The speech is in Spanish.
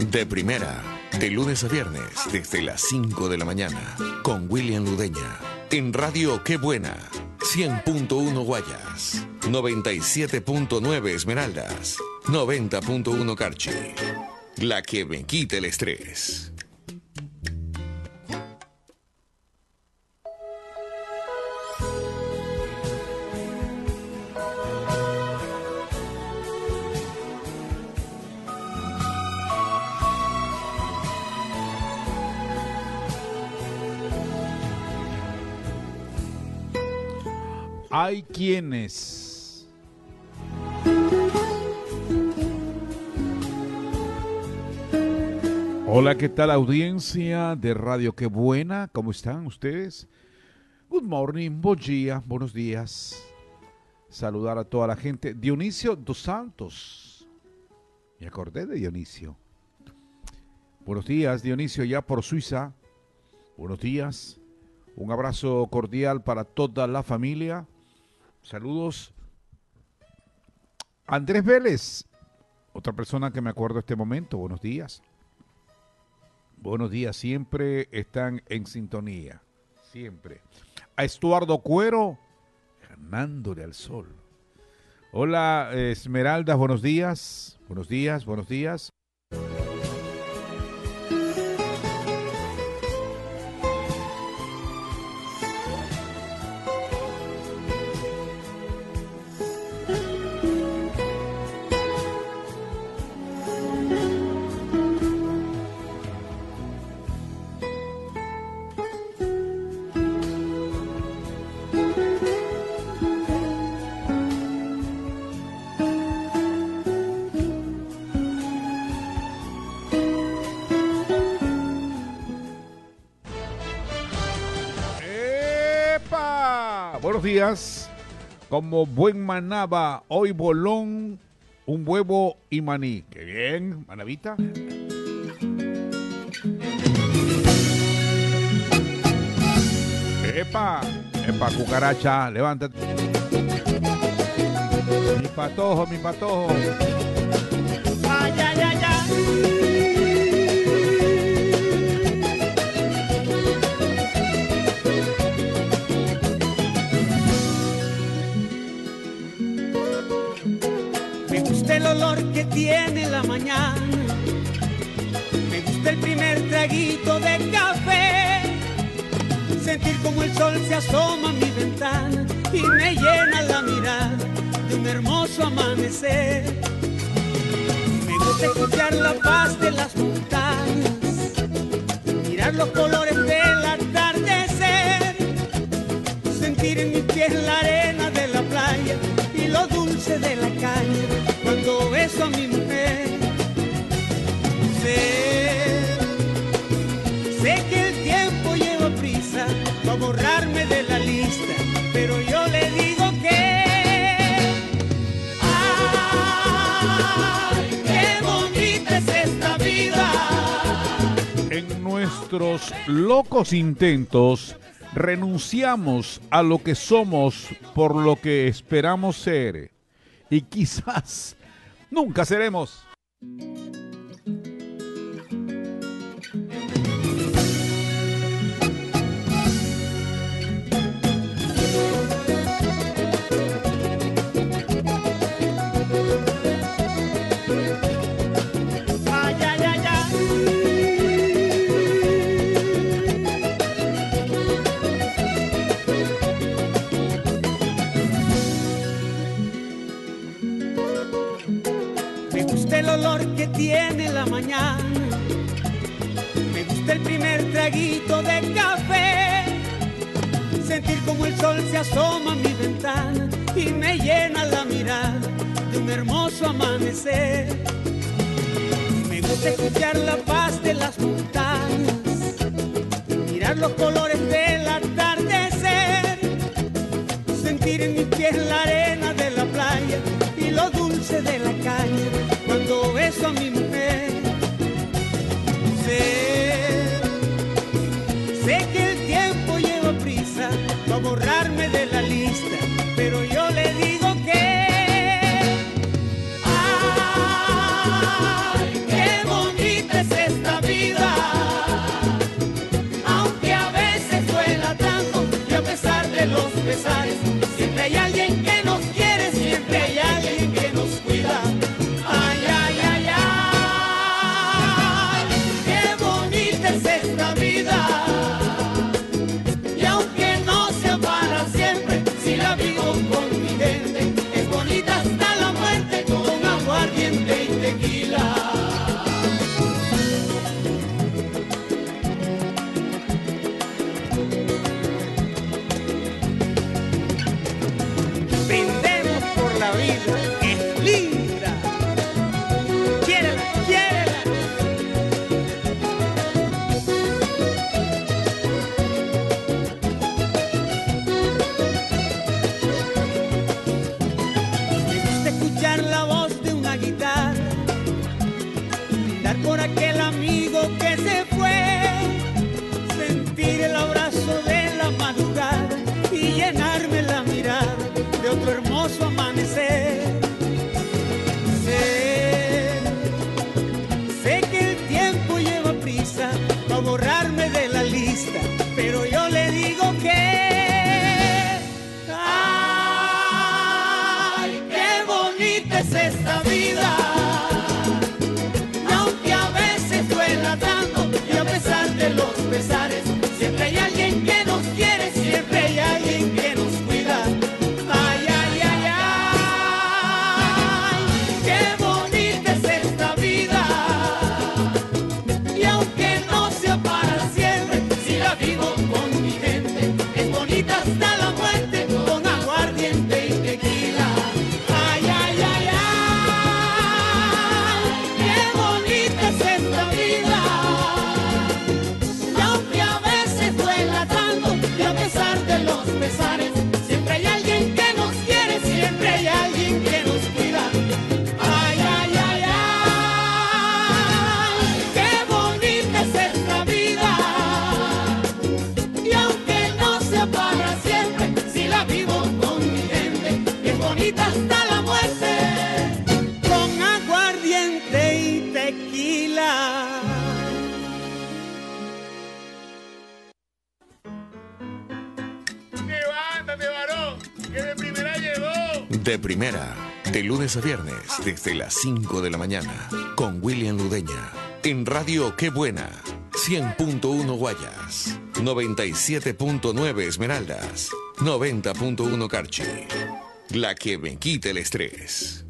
De primera, de lunes a viernes, desde las 5 de la mañana, con William Ludeña. En Radio Qué Buena, 100.1 Guayas, 97.9 Esmeraldas, 90.1 Carchi. La que me quita el estrés. Hay quienes hola, ¿qué tal audiencia de Radio Qué Buena? ¿Cómo están ustedes? Good morning, buen día, buenos días. Saludar a toda la gente. Dionisio dos Santos. Me acordé de Dionisio. Buenos días, Dionisio, ya por Suiza. Buenos días. Un abrazo cordial para toda la familia. Saludos. Andrés Vélez, otra persona que me acuerdo en este momento. Buenos días. Buenos días, siempre están en sintonía. Siempre. A Estuardo Cuero, ganándole al sol. Hola, Esmeraldas, buenos días. Buenos días, buenos días. Buenos días, como buen manaba, hoy bolón, un huevo y maní. ¡Qué bien, manavita! ¡Epa! ¡Epa, cucaracha! ¡Levántate! Mi patojo, mi patojo. ¡Ay, ay, ay, ay! El olor que tiene la mañana, me gusta el primer traguito de café, sentir como el sol se asoma a mi ventana y me llena la mirada de un hermoso amanecer. Me gusta escuchar la paz de las montañas, mirar los colores del atardecer, sentir en mis pies la arena de la playa y lo dulce de la caña cuando beso a mi mujer. Sé que el tiempo lleva prisa para borrarme de la lista, pero yo le digo que ¡ay, qué bonita es esta vida! En nuestros locos intentos renunciamos a lo que somos por lo que esperamos ser y quizás nunca seremos. El olor que tiene la mañana, me gusta el primer traguito de café, sentir como el sol se asoma a mi ventana y me llena la mirada de un hermoso amanecer. Me gusta escuchar la paz de las montañas, mirar los colores del atardecer, sentir en mis pies la arena de la playa y lo dulce de la caña cuando beso a mi mujer. Sé que el tiempo lleva prisa para borrarme de la lista, pero yo le digo que ¡ay, qué bonita es siempre hay alguien que nos cuida. Ay, ay, ay, ay, qué bonita es esta vida. Y aunque no sea para siempre, si la vivo con mi gente, es bonita hasta la muerte con aguardiente y tequila. Brindemos por la vida, es linda. Quiérela, quiérela. Me gusta escuchar la voz de una guitarra, brindar por aquel amigo que se fue, sentir el abrazo de la madrugada y llenarme la mirada de otro hermoso amanecer. Sé que el tiempo lleva prisa para borrarme de la lista, pero yo le digo que ay, qué bonita es esta vida. Y aunque a veces duela tanto y a pesar de los pesares, siempre hay alguien que nos quiere, siempre hay alguien que nos cuida. Ay, ay, ay, ay, qué bonita es esta vida. Y aunque no sea para siempre, si la vivo con mi gente, es bonita hasta la muerte con aguardiente y tequila. Ay, ay, ay, ay, qué bonita es esta vida. Y aunque a veces duela tanto y a pesar de los pesares, siempre hay alguien que nos quiere, siempre hay alguien que nos cuida. Ay, ay, ay, ay, qué bonita es esta vida. Y aunque no sea para siempre, si la vivo con mi gente, es bonita hasta la muerte con aguardiente y tequila. Levántate, varón, que de primera llegó. De primera, de lunes a viernes, desde las 5 de la mañana, con William Ludeña. En Radio Qué Buena, 100.1 Guayas, 97.9 Esmeraldas, 90.1 Carchi. La que me quita el estrés.